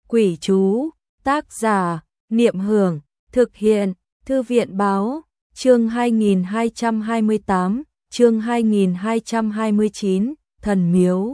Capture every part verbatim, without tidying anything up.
Quỷ chú, tác giả, Niệm Hưởng, thực hiện, Thư viện Báo, chương hai nghìn hai trăm hai mươi tám, chương hai nghìn hai trăm hai mươi chín, Thần Miếu.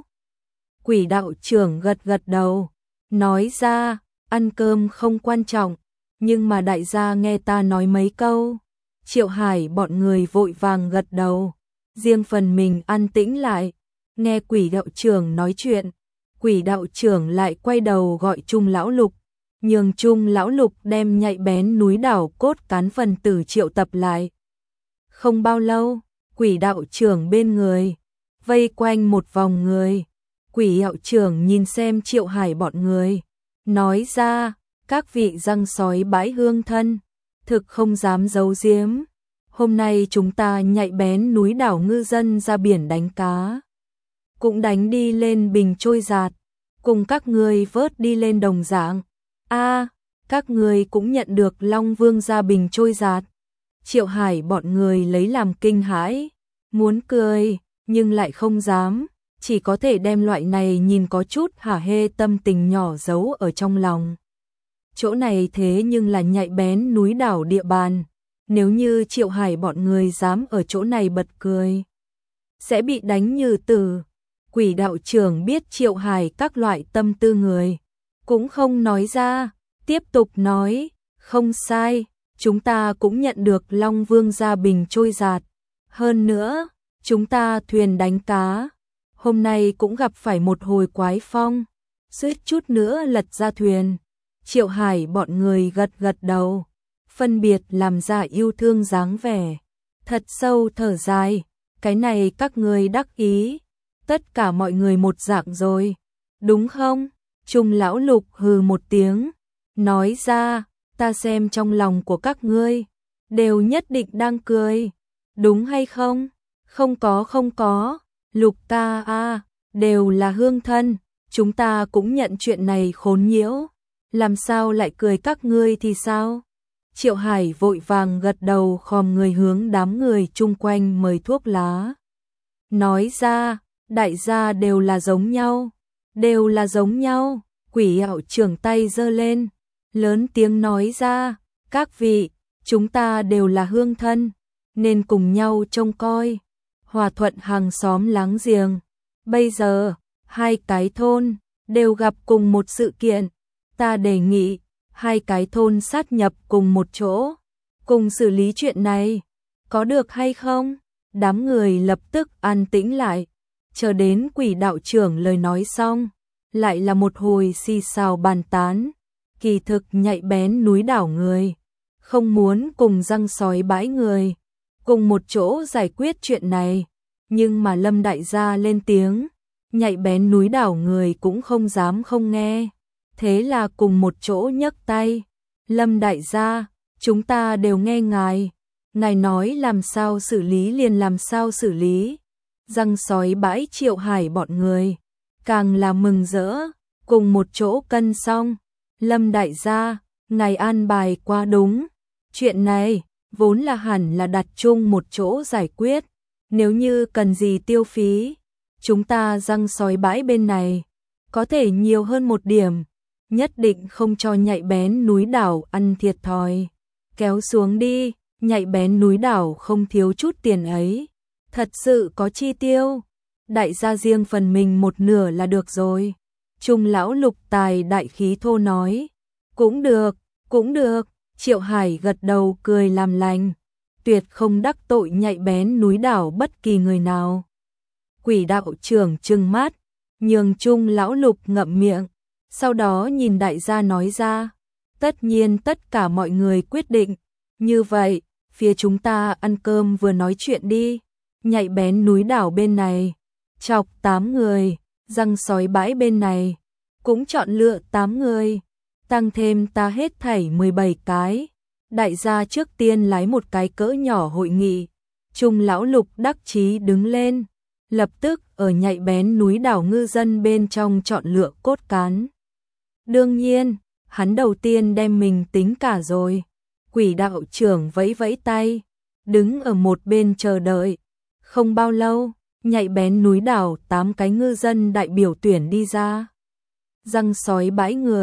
Quỷ đạo trưởng gật gật đầu, nói ra, ăn cơm không quan trọng, nhưng mà đại gia nghe ta nói mấy câu. Triệu Hải bọn người vội vàng gật đầu, riêng phần mình an tĩnh lại, nghe quỷ đạo trưởng nói chuyện. Quỷ đạo trưởng lại quay đầu gọi Trung Lão Lục, nhường Trung Lão Lục đem nhạy bén núi đảo cốt cán phần tử triệu tập lại. Không bao lâu, quỷ đạo trưởng bên người, vây quanh một vòng người. Quỷ đạo trưởng nhìn xem Triệu Hải bọn người, nói ra, các vị răng sói bãi hương thân, thực không dám giấu giếm. Hôm nay chúng ta nhạy bén núi đảo ngư dân ra biển đánh cá, cũng đánh đi lên bình trôi giạt, cùng các người vớt đi lên đồng dạng. A, à, các người cũng nhận được Long Vương ra bình trôi giạt. Triệu Hải bọn người lấy làm kinh hãi, muốn cười, nhưng lại không dám, chỉ có thể đem loại này nhìn có chút hả hê tâm tình nhỏ giấu ở trong lòng. Chỗ này thế nhưng là nhạy bén núi đảo địa bàn, nếu như Triệu Hải bọn người dám ở chỗ này bật cười, sẽ bị đánh như tử. Quỷ đạo trưởng biết Triệu Hải các loại tâm tư người, cũng không nói ra, tiếp tục nói, không sai, chúng ta cũng nhận được Long Vương ra bình trôi giạt. Hơn nữa, chúng ta thuyền đánh cá, hôm nay cũng gặp phải một hồi quái phong, suýt chút nữa lật ra thuyền. Triệu Hải bọn người gật gật đầu, phân biệt làm ra yêu thương dáng vẻ, thật sâu thở dài, cái này các người đắc ý, tất cả mọi người một dạng rồi, đúng không? Trung Lão Lục hừ một tiếng, nói ra, ta xem trong lòng của các ngươi, đều nhất định đang cười, đúng hay không? Không có không có, Lục ca a, đều là hương thân, chúng ta cũng nhận chuyện này khốn nhiễu, làm sao lại cười các ngươi thì sao? Triệu Hải vội vàng gật đầu khom người hướng đám người chung quanh mời thuốc lá. Nói ra, đại gia đều là giống nhau, đều là giống nhau. Quỷ đạo trưởng tay giơ lên, lớn tiếng nói ra, các vị, chúng ta đều là hương thân, nên cùng nhau trông coi, hòa thuận hàng xóm láng giềng. Bây giờ, hai cái thôn đều gặp cùng một sự kiện, ta đề nghị hai cái thôn sát nhập cùng một chỗ, cùng xử lý chuyện này, có được hay không? Đám người lập tức an tĩnh lại, chờ đến quỷ đạo trưởng lời nói xong, lại là một hồi xì xào bàn tán. Kỳ thực nhạy bén núi đảo người, không muốn cùng răng sói bãi người, cùng một chỗ giải quyết chuyện này, nhưng mà Lâm đại gia lên tiếng, nhạy bén núi đảo người cũng không dám không nghe. Thế là cùng một chỗ nhấc tay, Lâm đại gia, chúng ta đều nghe ngài, ngài nói làm sao xử lý liền làm sao xử lý. Răng sói bãi Triệu Hải bọn người, càng là mừng rỡ, cùng một chỗ cân xong. Lâm đại gia, ngài an bài quá đúng, chuyện này vốn là hẳn là đặt chung một chỗ giải quyết, nếu như cần gì tiêu phí, chúng ta răng sói bãi bên này, có thể nhiều hơn một điểm, nhất định không cho nhạy bén núi đảo ăn thiệt thòi. Kéo xuống đi, nhạy bén núi đảo không thiếu chút tiền ấy, thật sự có chi tiêu, đại gia riêng phần mình một nửa là được rồi. Trung Lão Lục tài đại khí thô nói, cũng được, cũng được. Triệu Hải gật đầu cười làm lành, tuyệt không đắc tội nhạy bén núi đảo bất kỳ người nào. Quỷ đạo trưởng trừng mắt, nhường Trung Lão Lục ngậm miệng, sau đó nhìn đại gia nói ra, tất nhiên tất cả mọi người quyết định, như vậy, phía chúng ta ăn cơm vừa nói chuyện đi. Nhạy bén núi đảo bên này, chọc tám người, răng sói bãi bên này, cũng chọn lựa tám người, tăng thêm ta hết thảy mười bảy cái. Đại gia trước tiên lái một cái cỡ nhỏ hội nghị, Trung Lão Lục đắc chí đứng lên, lập tức ở nhạy bén núi đảo ngư dân bên trong chọn lựa cốt cán. Đương nhiên, hắn đầu tiên đem mình tính cả rồi. Quỷ đạo trưởng vẫy vẫy tay, đứng ở một bên chờ đợi. Không bao lâu, nhạy bén núi đảo tám cái ngư dân đại biểu tuyển đi ra. Răng sói bãi người,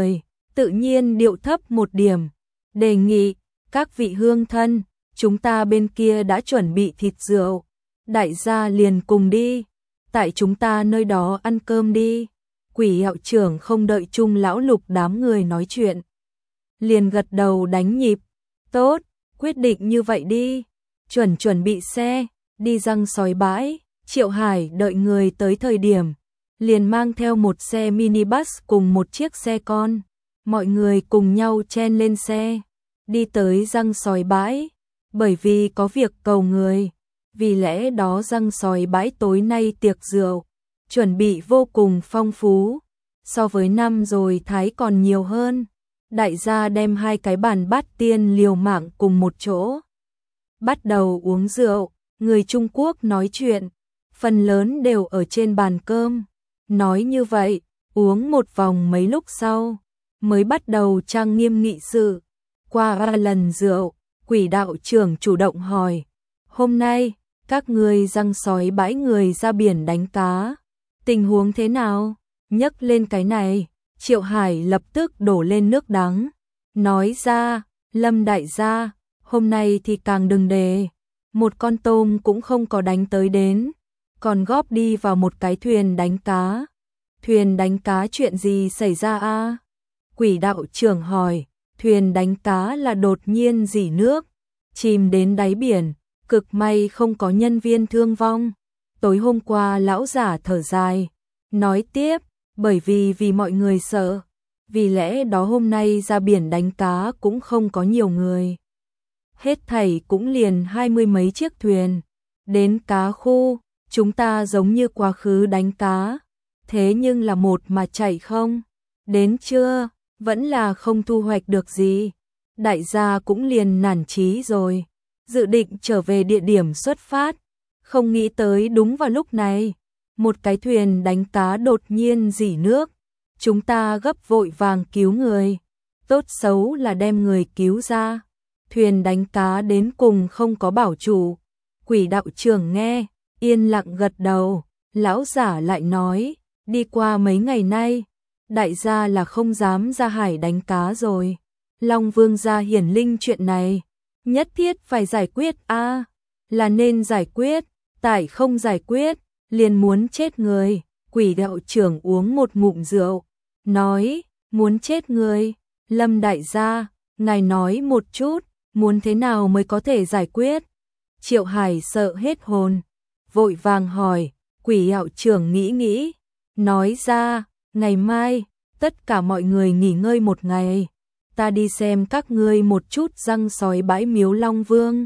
tự nhiên điệu thấp một điểm, đề nghị, các vị hương thân, chúng ta bên kia đã chuẩn bị thịt rượu, đại gia liền cùng đi, tại chúng ta nơi đó ăn cơm đi. Quỷ hiệu trưởng không đợi Trung lão Lục đám người nói chuyện, liền gật đầu đánh nhịp, tốt, quyết định như vậy đi, chuẩn chuẩn bị xe, đi răng sói bãi. Triệu Hải đợi người tới thời điểm, liền mang theo một xe minibus cùng một chiếc xe con, mọi người cùng nhau chen lên xe, đi tới răng sói bãi, bởi vì có việc cầu người, vì lẽ đó răng sói bãi tối nay tiệc rượu, chuẩn bị vô cùng phong phú, so với năm rồi Thái còn nhiều hơn, đại gia đem hai cái bàn bát tiên liều mạng cùng một chỗ, bắt đầu uống rượu, người Trung Quốc nói chuyện, phần lớn đều ở trên bàn cơm, nói như vậy, uống một vòng mấy lúc sau, mới bắt đầu trang nghiêm nghị sự. Qua ba lần rượu, quỷ đạo trưởng chủ động hỏi, hôm nay, các người răng sói bãi người ra biển đánh cá, tình huống thế nào? Nhấc lên cái này, Triệu Hải lập tức đổ lên nước đắng, nói ra, Lâm đại gia, hôm nay thì càng đừng đề, một con tôm cũng không có đánh tới đến, còn góp đi vào một cái thuyền đánh cá. Thuyền đánh cá chuyện gì xảy ra a? Quỷ đạo trưởng hỏi, thuyền đánh cá là đột nhiên rỉ nước, chìm đến đáy biển, cực may không có nhân viên thương vong. Tối hôm qua lão giả thở dài, nói tiếp, bởi vì vì mọi người sợ, vì lẽ đó hôm nay ra biển đánh cá cũng không có nhiều người. Hết thảy cũng liền hai mươi mấy chiếc thuyền, đến cá khu, chúng ta giống như quá khứ đánh cá, thế nhưng là một mà chạy không, đến chưa, vẫn là không thu hoạch được gì, đại gia cũng liền nản chí rồi, dự định trở về địa điểm xuất phát, không nghĩ tới đúng vào lúc này, một cái thuyền đánh cá đột nhiên rỉ nước, chúng ta gấp vội vàng cứu người, tốt xấu là đem người cứu ra, thuyền đánh cá đến cùng không có bảo chủ. Quỷ đạo trưởng nghe, yên lặng gật đầu, lão giả lại nói, đi qua mấy ngày nay, đại gia là không dám ra hải đánh cá rồi, Long Vương gia hiển linh chuyện này, nhất thiết phải giải quyết a, là nên giải quyết, tại không giải quyết, liền muốn chết người. Quỷ đạo trưởng uống một ngụm rượu, nói, muốn chết người, Lâm đại gia, ngài nói một chút, muốn thế nào mới có thể giải quyết? Triệu Hải sợ hết hồn, vội vàng hỏi, quỷ đạo trưởng nghĩ nghĩ, nói ra, ngày mai, tất cả mọi người nghỉ ngơi một ngày, ta đi xem các ngươi một chút răng sói bãi miếu Long Vương,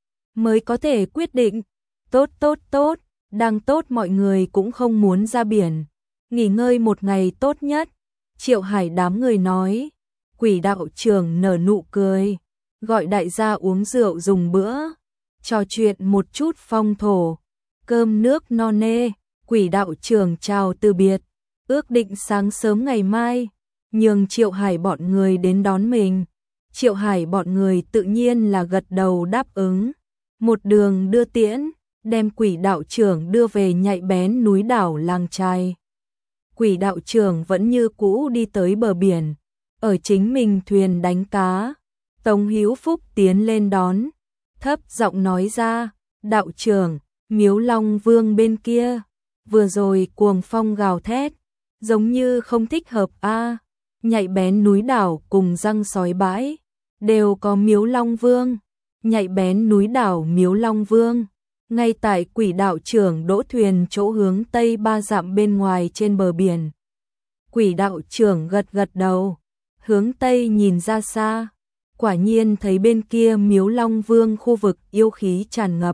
mới có thể quyết định, tốt tốt tốt, đang tốt mọi người cũng không muốn ra biển, nghỉ ngơi một ngày tốt nhất. Triệu Hải đám người nói, quỷ đạo trưởng nở nụ cười, gọi đại gia uống rượu dùng bữa, trò chuyện một chút phong thổ, cơm nước no nê, quỷ đạo trưởng chào từ biệt, ước định sáng sớm ngày mai, nhường Triệu Hải bọn người đến đón mình. Triệu Hải bọn người tự nhiên là gật đầu đáp ứng, một đường đưa tiễn, đem quỷ đạo trưởng đưa về Nhạy Bén núi đảo làng trai. Quỷ đạo trưởng vẫn như cũ đi tới bờ biển, ở chính mình thuyền đánh cá. Tống Hữu Phúc tiến lên đón, thấp giọng nói ra, đạo trưởng, miếu Long Vương bên kia, vừa rồi cuồng phong gào thét, giống như không thích hợp a. Nhạy Bén núi đảo cùng răng sói bãi, đều có miếu Long Vương. Nhạy Bén núi đảo miếu Long Vương, ngay tại quỷ đạo trưởng đỗ thuyền chỗ hướng tây ba dặm bên ngoài trên bờ biển. Quỷ đạo trưởng gật gật đầu, hướng tây nhìn ra xa, quả nhiên thấy bên kia miếu Long Vương khu vực yêu khí tràn ngập.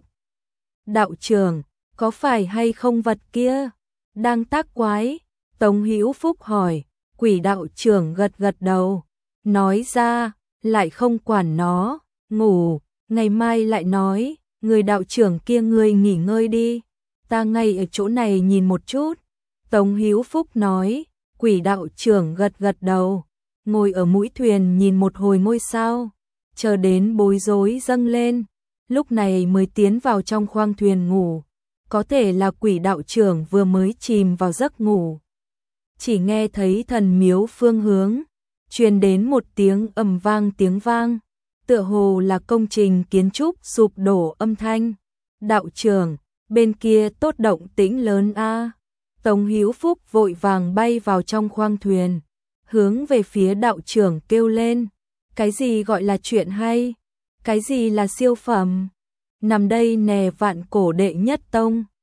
Đạo trưởng, có phải hay không vật kia đang tác quái? Tống Hữu Phúc hỏi. Quỷ đạo trưởng gật gật đầu, nói ra, lại không quản nó, ngủ, ngày mai lại nói, người đạo trưởng kia ngươi nghỉ ngơi đi, ta ngay ở chỗ này nhìn một chút. Tống Hữu Phúc nói, quỷ đạo trưởng gật gật đầu, ngồi ở mũi thuyền nhìn một hồi ngôi sao, chờ đến bối rối dâng lên, lúc này mới tiến vào trong khoang thuyền ngủ, có thể là quỷ đạo trưởng vừa mới chìm vào giấc ngủ. Chỉ nghe thấy thần miếu phương hướng, truyền đến một tiếng ầm vang tiếng vang, tựa hồ là công trình kiến trúc sụp đổ âm thanh. Đạo trưởng, bên kia tốt động tĩnh lớn a. Tống Hữu Phúc vội vàng bay vào trong khoang thuyền, hướng về phía đạo trưởng kêu lên, cái gì gọi là chuyện hay, cái gì là siêu phẩm, nằm đây nè vạn cổ đệ nhất tông.